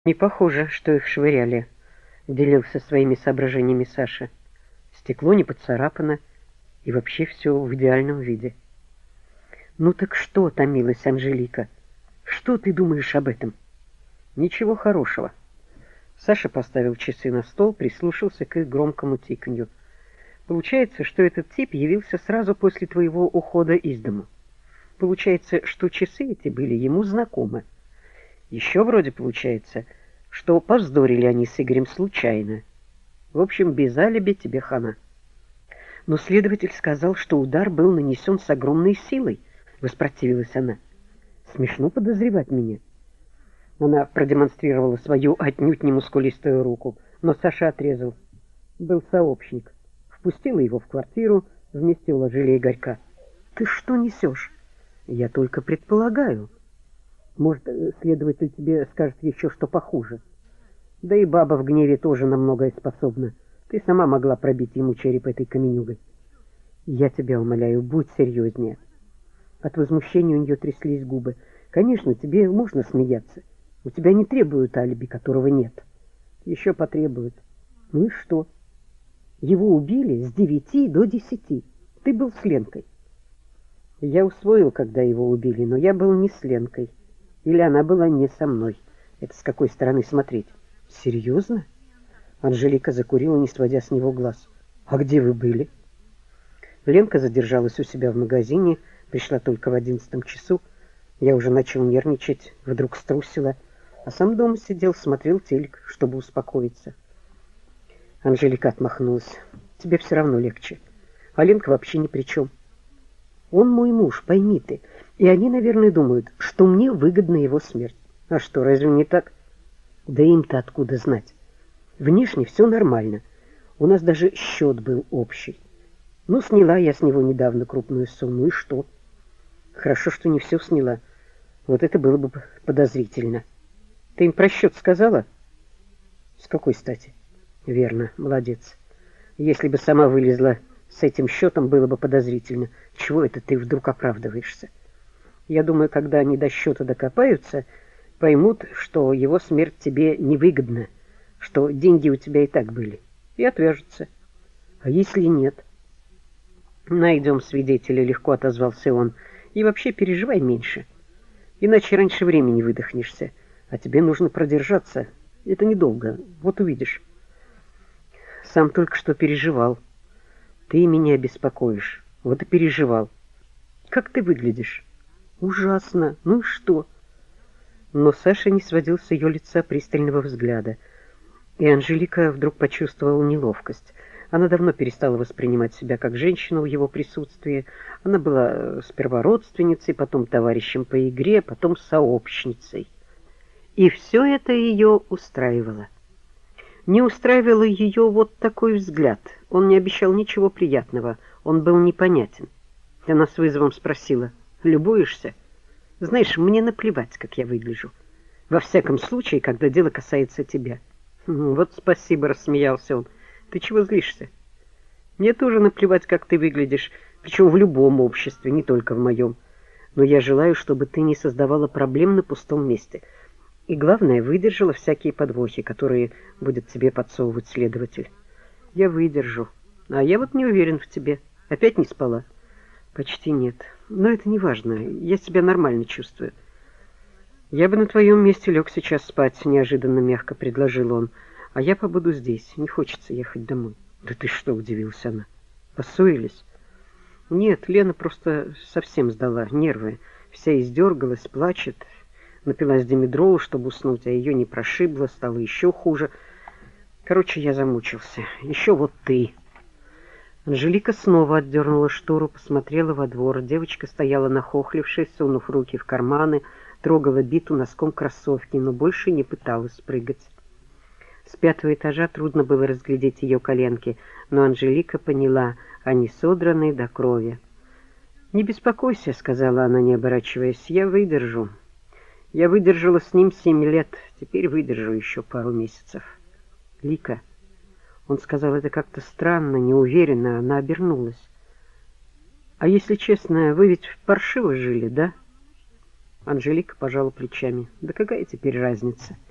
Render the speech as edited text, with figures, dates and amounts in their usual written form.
Не похоже, что их швыряли, делился своими соображениями Саша. Стекло не поцарапано, и вообще все в идеальном виде. Ну так что, томилась Анжелика? Что ты думаешь об этом? Ничего хорошего. Саша поставил часы на стол, прислушался к их громкому тиканью. Получается, что этот тип явился сразу после твоего ухода из дому. Получается, что часы эти были ему знакомы. Еще вроде получается, что повздорили они с Игорем случайно. В общем, без алиби тебе хана. Но следователь сказал, что удар был нанесен с огромной силой, воспротивилась она. Смешно подозревать меня. Она продемонстрировала свою отнюдь не мускулистую руку, но Саша отрезал. Был сообщник. Впустила его в квартиру, вместе уложили Игорька. Ты что несешь? Я только предполагаю. Может, следователь тебе скажет еще что похуже. Да и баба в гневе тоже на многое способна. Ты сама могла пробить ему череп этой каменюгой. Я тебя умоляю, будь серьезнее. От возмущения у нее тряслись губы. Конечно, тебе можно смеяться. У тебя не требуют алиби, которого нет. Еще потребуют. Ну и что? Его убили с 9 до 10. Ты был с Ленкой. Я усвоил, когда его убили, но я был не с Ленкой. Или она была не со мной. Это с какой стороны смотреть? Серьезно? Анжелика закурила, не сводя с него глаз. А где вы были? Ленка задержалась у себя в магазине, пришла только в 11 часу. Я уже начал нервничать, вдруг струсила, а сам дома сидел, смотрел телек, чтобы успокоиться. Анжелика отмахнулась. Тебе все равно легче. А Ленка вообще ни при чем. Он мой муж, пойми ты. И они, наверное, думают, что мне выгодна его смерть. А что, разве не так? Да им-то откуда знать? Внешне все нормально. У нас даже счет был общий. Ну, сняла я с него недавно крупную сумму, и что? Хорошо, что не все сняла. Вот это было бы подозрительно. Ты им про счет сказала? С какой стати? Верно, молодец. Если бы сама вылезла с этим счетом, было бы подозрительно. Чего это ты вдруг оправдываешься? Я думаю, когда они до счета докопаются, поймут, что его смерть тебе невыгодна, что деньги у тебя и так были, и отвяжутся. А если нет? Найдем свидетеля, легко отозвался он. И вообще переживай меньше. Иначе раньше времени выдохнешься, а тебе нужно продержаться. Это недолго, вот увидишь. Сам только что переживал. Ты меня беспокоишь. Вот и переживал. Как ты выглядишь? Ужасно. Ну и что? Но Саша не сводил с ее лица пристального взгляда. И Анжелика вдруг почувствовала неловкость. Она давно перестала воспринимать себя как женщину в его присутствии. Она была сперва родственницей, потом товарищем по игре, потом сообщницей. И все это ее устраивало. Не устраивало ее вот такой взгляд. Он не обещал ничего приятного. Он был непонятен. Она с вызовом спросила: «Любуешься? Знаешь, мне наплевать, как я выгляжу. Во всяком случае, когда дело касается тебя». «Вот спасибо», — рассмеялся он. «Ты чего злишься? Мне тоже наплевать, как ты выглядишь, причем в любом обществе, не только в моем. Но я желаю, чтобы ты не создавала проблем на пустом месте. И главное, выдержала всякие подвохи, которые будет тебе подсовывать следователь». «Я выдержу. А я вот не уверен в тебе. Опять не спала?» «Почти нет. Но это не важно. Я себя нормально чувствую». «Я бы на твоем месте лег сейчас спать», — неожиданно мягко предложил он. «А я побуду здесь. Не хочется ехать домой». «Да ты что?» — удивилась она. «Поссорились?» «Нет, Лена просто совсем сдала нервы. Вся издергалась, плачет. Напилась димедрола, чтобы уснуть, а ее не прошибло, стало еще хуже. Короче, я замучился. Еще вот ты». Анжелика снова отдернула штору, посмотрела во двор. Девочка стояла нахохлившись, сунув руки в карманы, трогала биту носком кроссовки, но больше не пыталась прыгать. С 5-го этажа трудно было разглядеть ее коленки, но Анжелика поняла, они содраны до крови. «Не беспокойся», — сказала она, не оборачиваясь, — «я выдержу. Я выдержала с ним 7 лет, теперь выдержу еще пару месяцев». «Лика», — он сказал это как-то странно, неуверенно, она обернулась. «А если честно, вы ведь паршиво жили, да?» Анжелика пожала плечами. «Да какая теперь разница?»